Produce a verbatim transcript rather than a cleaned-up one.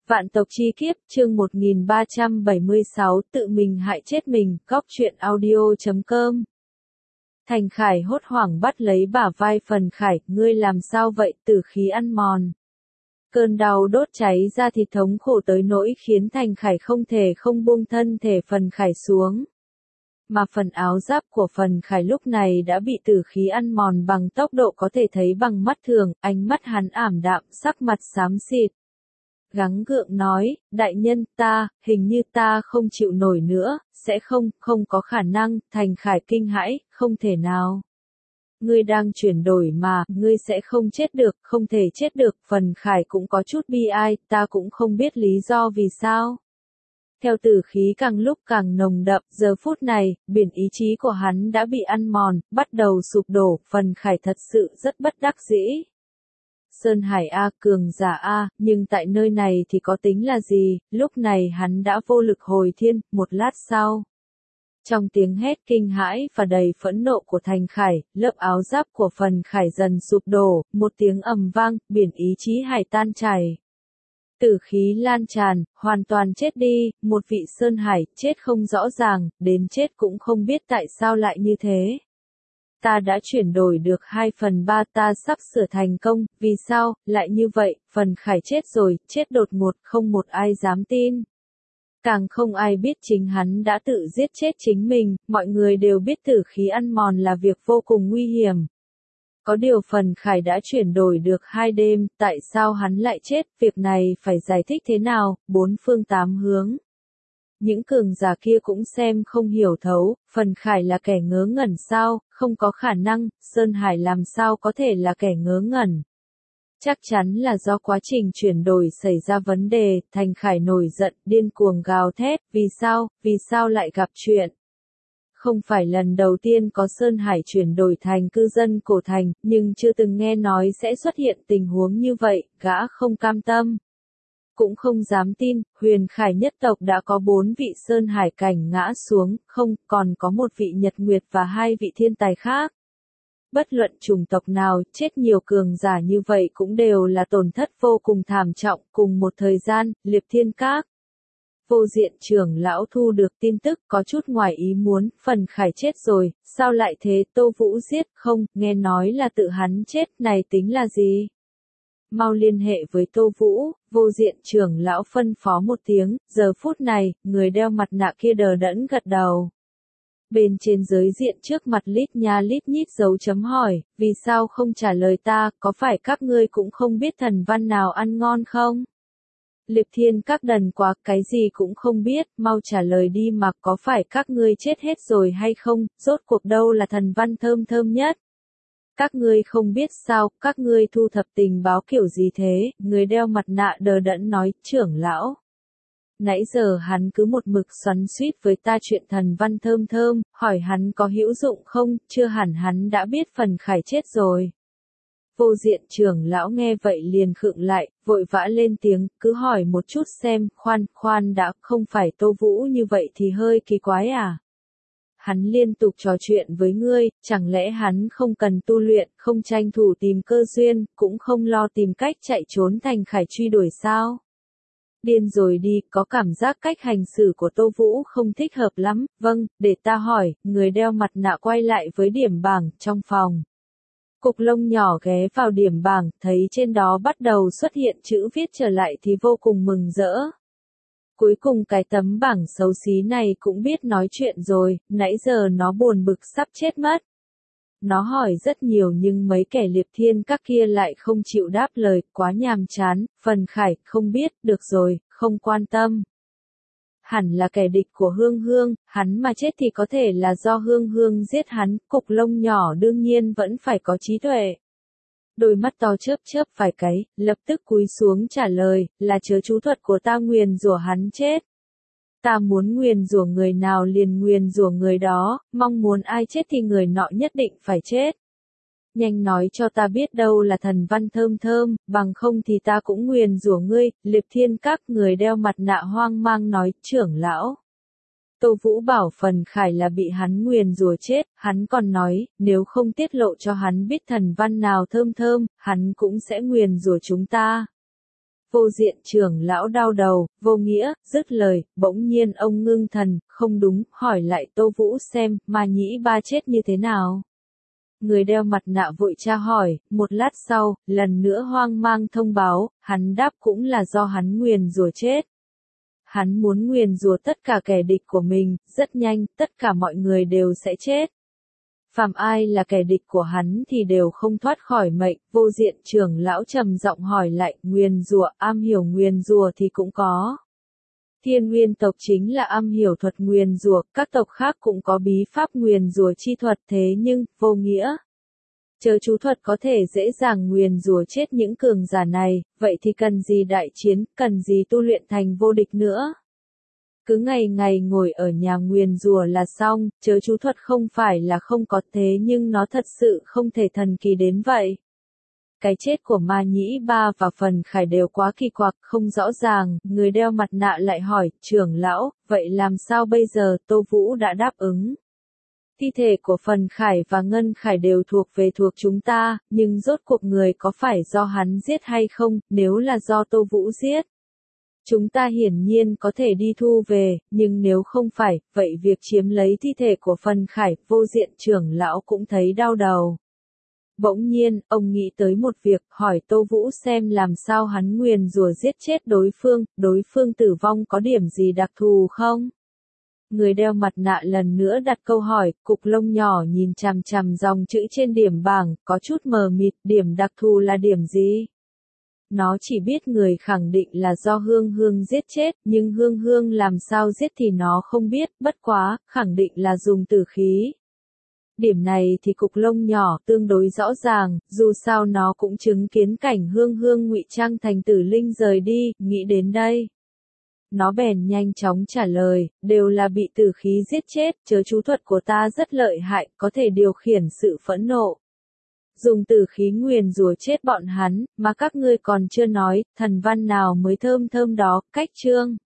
Vạn tộc chi kiếp, chương một nghìn ba trăm bảy mươi sáu, tự mình hại chết mình, góc truyện audio chấm com. Thành Khải hốt hoảng bắt lấy bả vai Phần Khải, ngươi làm sao vậy, tử khí ăn mòn. Cơn đau đốt cháy ra thịt thống khổ tới nỗi khiến Thành Khải không thể không buông thân thể Phần Khải xuống. Mà phần áo giáp của Phần Khải lúc này đã bị tử khí ăn mòn bằng tốc độ có thể thấy bằng mắt thường, ánh mắt hắn ảm đạm, sắc mặt xám xịt. Gắng gượng nói, đại nhân ta, hình như ta không chịu nổi nữa, sẽ không, không có khả năng. Thành Khải kinh hãi, không thể nào. Ngươi đang chuyển đổi mà, ngươi sẽ không chết được, không thể chết được. Phần Khải cũng có chút bi ai, ta cũng không biết lý do vì sao. Theo tử khí càng lúc càng nồng đậm, giờ phút này, biển ý chí của hắn đã bị ăn mòn, bắt đầu sụp đổ. Phần Khải thật sự rất bất đắc dĩ. Sơn Hải A, cường giả A, nhưng tại nơi này thì có tính là gì, lúc này hắn đã vô lực hồi thiên. Một lát sau, trong tiếng hét kinh hãi và đầy phẫn nộ của Thành Khải, lớp áo giáp của Phần Khải dần sụp đổ, một tiếng ầm vang, biển ý chí hải tan chảy. Tử khí lan tràn, hoàn toàn chết đi, một vị Sơn Hải, chết không rõ ràng, đến chết cũng không biết tại sao lại như thế. Ta đã chuyển đổi được hai phần ba, ta sắp sửa thành công, vì sao, lại như vậy. Phần Khải chết rồi, chết đột ngột, không một ai dám tin. Càng không ai biết chính hắn đã tự giết chết chính mình, mọi người đều biết tử khí ăn mòn là việc vô cùng nguy hiểm. Có điều Phần Khải đã chuyển đổi được hai đêm, tại sao hắn lại chết, việc này phải giải thích thế nào, bốn phương tám hướng. Những cường giả kia cũng xem không hiểu thấu, Phần Khải là kẻ ngớ ngẩn sao, không có khả năng, Sơn Hải làm sao có thể là kẻ ngớ ngẩn. Chắc chắn là do quá trình chuyển đổi xảy ra vấn đề. Thành Khải nổi giận, điên cuồng gào thét, vì sao, vì sao lại gặp chuyện. Không phải lần đầu tiên có Sơn Hải chuyển đổi thành cư dân cổ thành, nhưng chưa từng nghe nói sẽ xuất hiện tình huống như vậy, gã không cam tâm. Cũng không dám tin, Huyền Khải nhất tộc đã có bốn vị Sơn Hải cảnh ngã xuống, không, còn có một vị Nhật Nguyệt và hai vị thiên tài khác. Bất luận chủng tộc nào, chết nhiều cường giả như vậy cũng đều là tổn thất vô cùng thảm trọng. Cùng một thời gian, Liệp Thiên Các. Vô Diện trưởng lão thu được tin tức, có chút ngoài ý muốn, Phần Khải chết rồi, sao lại thế, Tô Vũ giết, không, nghe nói là tự hắn chết, này tính là gì? Mau liên hệ với Tô Vũ. Vô Diện trưởng lão phân phó một tiếng, giờ phút này, người đeo mặt nạ kia đờ đẫn gật đầu. Bên trên giới diện trước mặt lít nha lít nhít dấu chấm hỏi, vì sao không trả lời ta, có phải các ngươi cũng không biết thần văn nào ăn ngon không? Liệp Thiên Các đần quá, cái gì cũng không biết, mau trả lời đi mà, có phải các ngươi chết hết rồi hay không, rốt cuộc đâu là thần văn thơm thơm nhất? Các ngươi không biết sao, các ngươi thu thập tình báo kiểu gì thế, người đeo mặt nạ đờ đẫn nói, trưởng lão. Nãy giờ hắn cứ một mực xoắn xuýt với ta chuyện thần văn thơm thơm, hỏi hắn có hữu dụng không, chưa hẳn hắn đã biết Phần Khải chết rồi. Vô Diện trưởng lão nghe vậy liền khựng lại, vội vã lên tiếng, cứ hỏi một chút xem, khoan, khoan đã, không phải Tô Vũ như vậy thì hơi kỳ quái à? Hắn liên tục trò chuyện với ngươi, chẳng lẽ hắn không cần tu luyện, không tranh thủ tìm cơ duyên, cũng không lo tìm cách chạy trốn Thành Khải truy đuổi sao? Điên rồi đi, có cảm giác cách hành xử của Tô Vũ không thích hợp lắm, vâng, để ta hỏi. Người đeo mặt nạ quay lại với điểm bảng, trong phòng. Cục lông nhỏ ghé vào điểm bảng, thấy trên đó bắt đầu xuất hiện chữ viết trở lại thì vô cùng mừng rỡ. Cuối cùng cái tấm bảng xấu xí này cũng biết nói chuyện rồi, nãy giờ nó buồn bực sắp chết mất. Nó hỏi rất nhiều nhưng mấy kẻ Liệp Thiên Các kia lại không chịu đáp lời, quá nhàm chán. Phần Khải, không biết, được rồi, không quan tâm. Hẳn là kẻ địch của Hương Hương, hắn mà chết thì có thể là do Hương Hương giết hắn, cục lông nhỏ đương nhiên vẫn phải có trí tuệ. Đôi mắt to chớp chớp vài cái, lập tức cúi xuống trả lời, là chớ chú thuật của ta nguyền rủa hắn chết. Ta muốn nguyền rủa người nào liền nguyền rủa người đó, mong muốn ai chết thì người nọ nhất định phải chết. Nhanh nói cho ta biết đâu là thần văn thơm thơm, bằng không thì ta cũng nguyền rủa ngươi. Liệp Thiên Các, người đeo mặt nạ hoang mang nói, trưởng lão. Tô Vũ bảo Phần Khải là bị hắn nguyền rủa chết, hắn còn nói, nếu không tiết lộ cho hắn biết thần văn nào thơm thơm, hắn cũng sẽ nguyền rủa chúng ta. Vô Diện trưởng lão đau đầu, vô nghĩa, dứt lời, bỗng nhiên ông ngưng thần, không đúng, hỏi lại Tô Vũ xem, Ma Nhĩ Ba chết như thế nào. Người đeo mặt nạ vội tra hỏi, một lát sau, lần nữa hoang mang thông báo, hắn đáp cũng là do hắn nguyền rủa chết. Hắn muốn nguyền rủa tất cả kẻ địch của mình, rất nhanh, tất cả mọi người đều sẽ chết. Phàm ai là kẻ địch của hắn thì đều không thoát khỏi mệnh. Vô Diện trưởng lão trầm giọng hỏi lại, nguyền rủa, am hiểu nguyền rủa thì cũng có. Thiên Nguyên tộc chính là am hiểu thuật nguyền rủa, các tộc khác cũng có bí pháp nguyền rủa chi thuật, thế nhưng, vô nghĩa. Chớ chú thuật có thể dễ dàng nguyền rủa chết những cường giả này, vậy thì cần gì đại chiến, cần gì tu luyện thành vô địch nữa. Cứ ngày ngày ngồi ở nhà nguyền rủa là xong, chớ chú thuật không phải là không có, thế nhưng nó thật sự không thể thần kỳ đến vậy. Cái chết của Ma Nhĩ Ba và Phần Khải đều quá kỳ quặc, không rõ ràng, người đeo mặt nạ lại hỏi, trưởng lão, vậy làm sao bây giờ? Tô Vũ đã đáp ứng. Thi thể của Phần Khải và Ngân Khải đều thuộc về thuộc chúng ta, nhưng rốt cuộc người có phải do hắn giết hay không, nếu là do Tô Vũ giết. Chúng ta hiển nhiên có thể đi thu về, nhưng nếu không phải, vậy việc chiếm lấy thi thể của Phần Khải, Vô Diện trưởng lão cũng thấy đau đầu. Bỗng nhiên, ông nghĩ tới một việc, hỏi Tô Vũ xem làm sao hắn nguyền rủa giết chết đối phương, đối phương tử vong có điểm gì đặc thù không? Người đeo mặt nạ lần nữa đặt câu hỏi, cục lông nhỏ nhìn chằm chằm dòng chữ trên điểm bảng, có chút mờ mịt, điểm đặc thù là điểm gì? Nó chỉ biết người khẳng định là do Hương Hương giết chết, nhưng Hương Hương làm sao giết thì nó không biết, bất quá, khẳng định là dùng tử khí. Điểm này thì cục lông nhỏ tương đối rõ ràng, dù sao nó cũng chứng kiến cảnh Hương Hương ngụy trang thành tử linh rời đi, nghĩ đến đây. Nó bèn nhanh chóng trả lời, đều là bị tử khí giết chết, chớ chú thuật của ta rất lợi hại, có thể điều khiển sự phẫn nộ. Dùng tử khí nguyền rủa chết bọn hắn, mà các ngươi còn chưa nói, thần văn nào mới thơm thơm đó, cách chương.